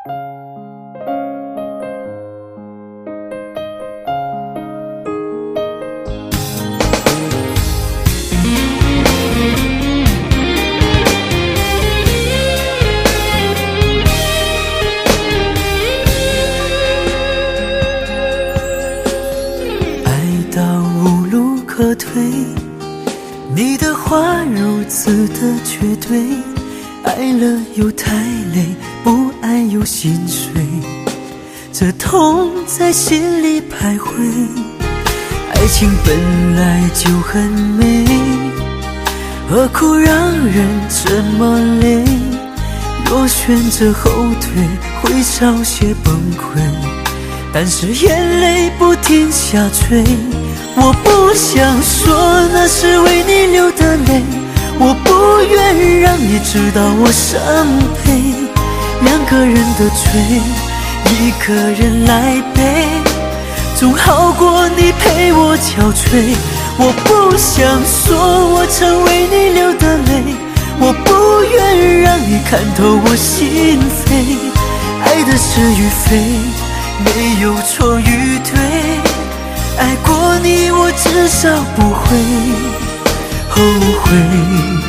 可退，你的话如此的绝对，爱了又太累，不爱又心碎，这痛在心里徘徊。爱情本来就很美，何苦让人这么累？若选择后退，会稍些崩溃，但是眼泪不停下垂。我不想说那是为你流的泪，我不愿让你知道我伤悲。两个人的罪，一个人来背，总好过你陪我憔悴。我不想说我曾为你流的泪，我不愿让你看透我心扉。爱的是与非，没有错与对，爱过你，我至少不会后悔。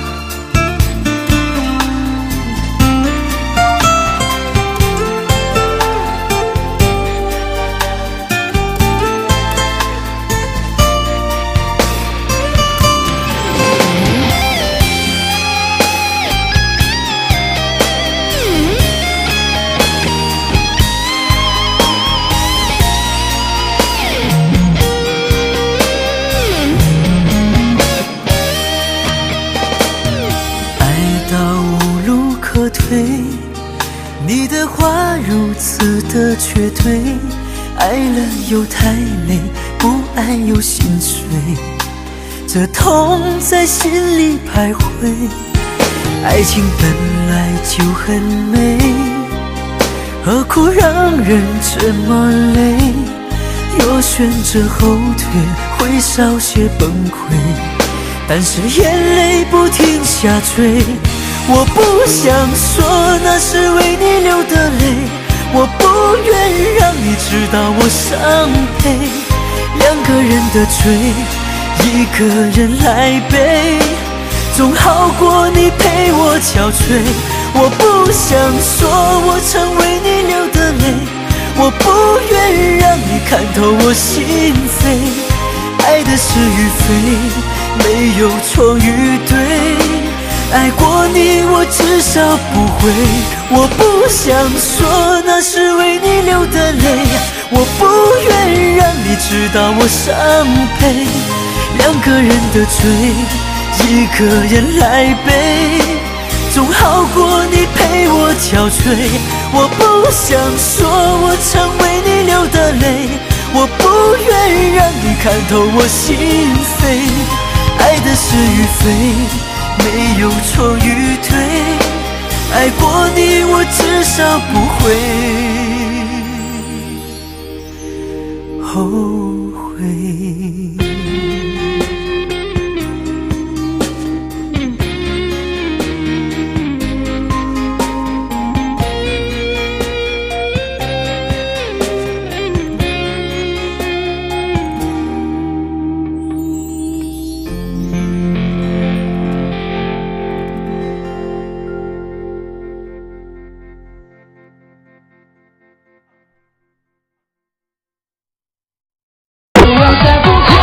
你的话如此的绝对，爱了又太累，不爱又心碎，这痛在心里徘徊。爱情本来就很美，何苦让人这么累？若选择后退，会稍些崩溃，但是眼泪不停下坠。我不想说那是为你流的泪，我不愿让你知道我伤悲。两个人的罪，一个人来背，总好过你陪我憔悴。我不想说我曾为你流的泪，我不愿让你看透我心扉。爱的是与非，没有错与对，爱过你，我至少不会。我不想说那是为你流的泪，我不愿让你知道我伤悲。两个人的罪，一个人来背，总好过你陪我憔悴。我不想说我曾为你流的泪，我不愿让你看透我心扉。爱的是与非，没有错与对，爱过你，我至少不会后